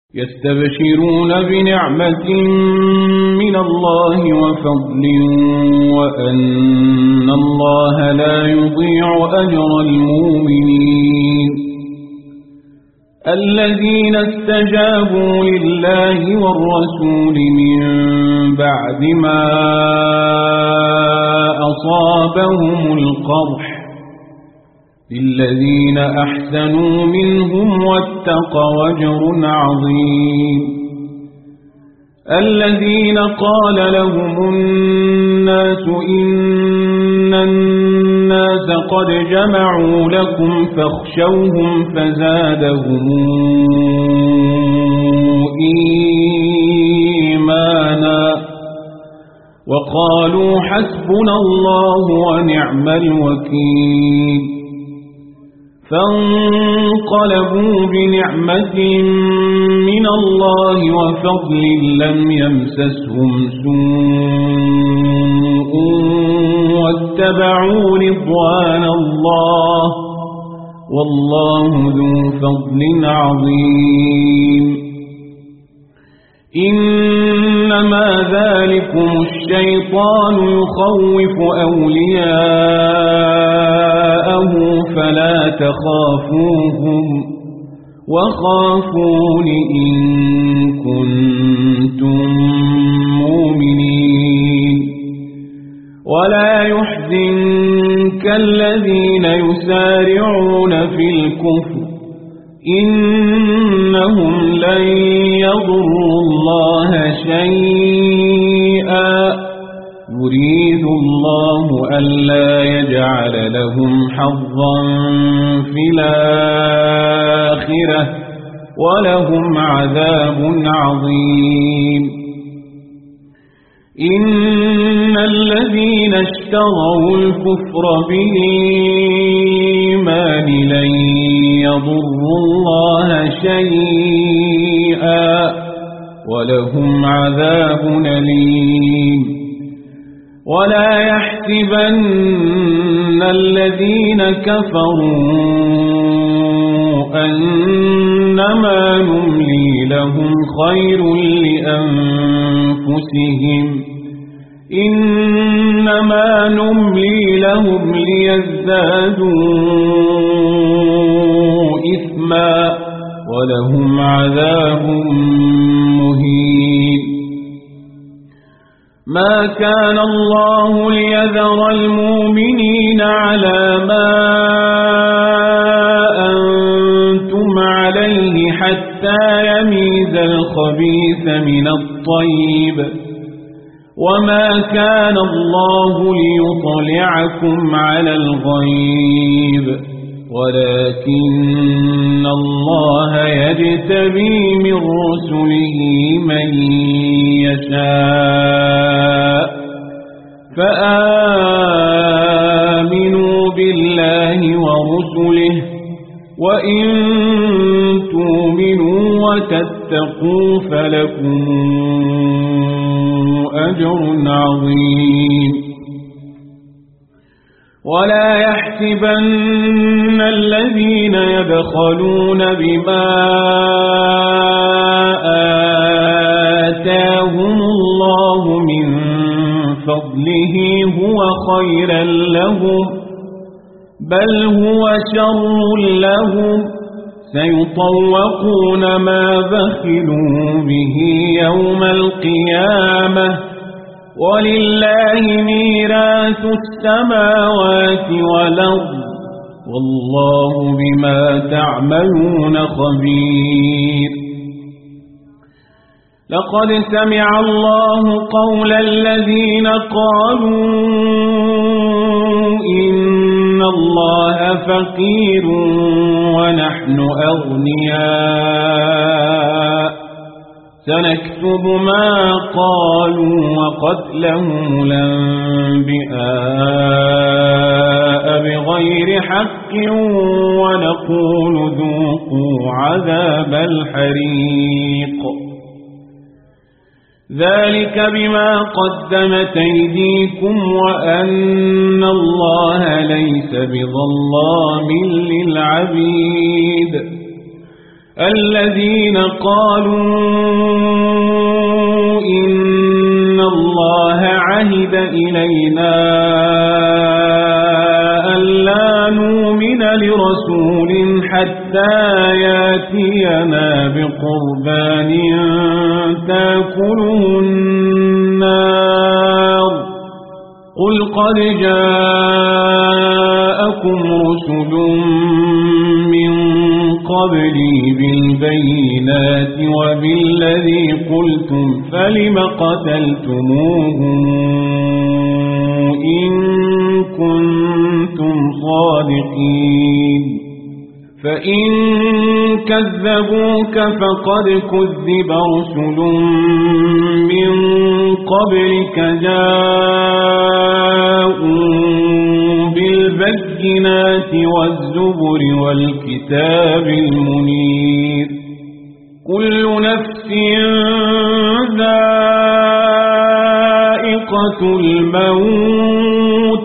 يستبشرون بنعمة من الله وفضل وأن الله لا يضيع أجر المؤمنين الذين استجابوا لله والرسول من بعد ما أصابهم القرح للذين أحسنوا منهم واتقوا أجر عظيم الذين قال لهم الناس إن الناس قد جمعوا لكم فاخشوهم فزادهم إيمانا وقالوا حسبنا الله ونعم الوكيل فانقلبوا بنعمة من الله وفضل لم يمسسهم سوء واتبعوا رضوان الله والله ذو فضل عظيم إنما ذلكم الشيطان يخوف أولياءه فلا تخافوهم وخافون إن كنتم مؤمنين ولا يحزنك الذين يسارعون في الكفر إنهم لن يضروا الله شيئا يريد الله ألا يجعل لهم حظا في الآخرة ولهم عذاب عظيم إن الذين اشتروا الكفر بالإيمان لن يضروا الله شيئا ولهم عذاب أليم ولا يحسبن الذين كفروا أنما نملي لهم خير لأنفسهم إنما نملي لهم ليزدادوا إثما ولهم عذاب مهين ما كان الله ليذر المؤمنين على ما أنتم عليه حتى يميز الخبيث من الطيب وما كان الله ليطلعكم على الغيب ولكن الله يجتبي من رسله من يشاء فآمنوا بالله ورسله وإن تؤمنوا وتتقوا فلكم أجر عظيم ولا يحسبن الذين يبخلون بما آتاهم الله من فضله هو خيرا لهم بل هو شر لهم سيطوقون ما بخلوا به يوم القيامة ولله ميراث السماوات والأرض والله بما تعملون خبير لقد سمع الله قول الذين قالوا إن الله فقير ونحن أغنياء سنكتب ما قالوا وقتلهم الأنبياء بغير حق ونقول ذوقوا عذاب الحريق ذلك بما قدمت أيديكم وأن الله ليس بظلام للعبيد الذين قالوا إن الله عهد إلينا ألا نؤمن لرسول حتى يأتينا بقربان تأكله النار قل قد جاءكم رسل من قبلي بالبينات وبالذي قلتم فلم قتلتموهم إن كنتم صادقين فإن كذبوك فقد كذب رسل من قبلك جاءوا بالبينات والزبر والكتاب المنير كل نفس ذائقة الموت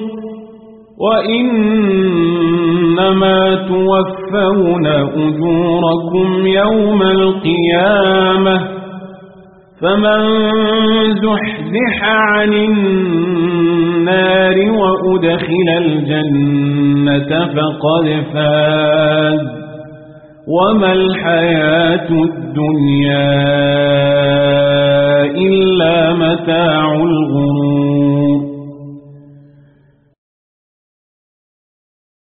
وإنما توفون أجوركم يوم القيامة فمن زحزح عن النار وأدخل الجنة فقد فاز وما الحياة الدنيا إلا متاع الغرور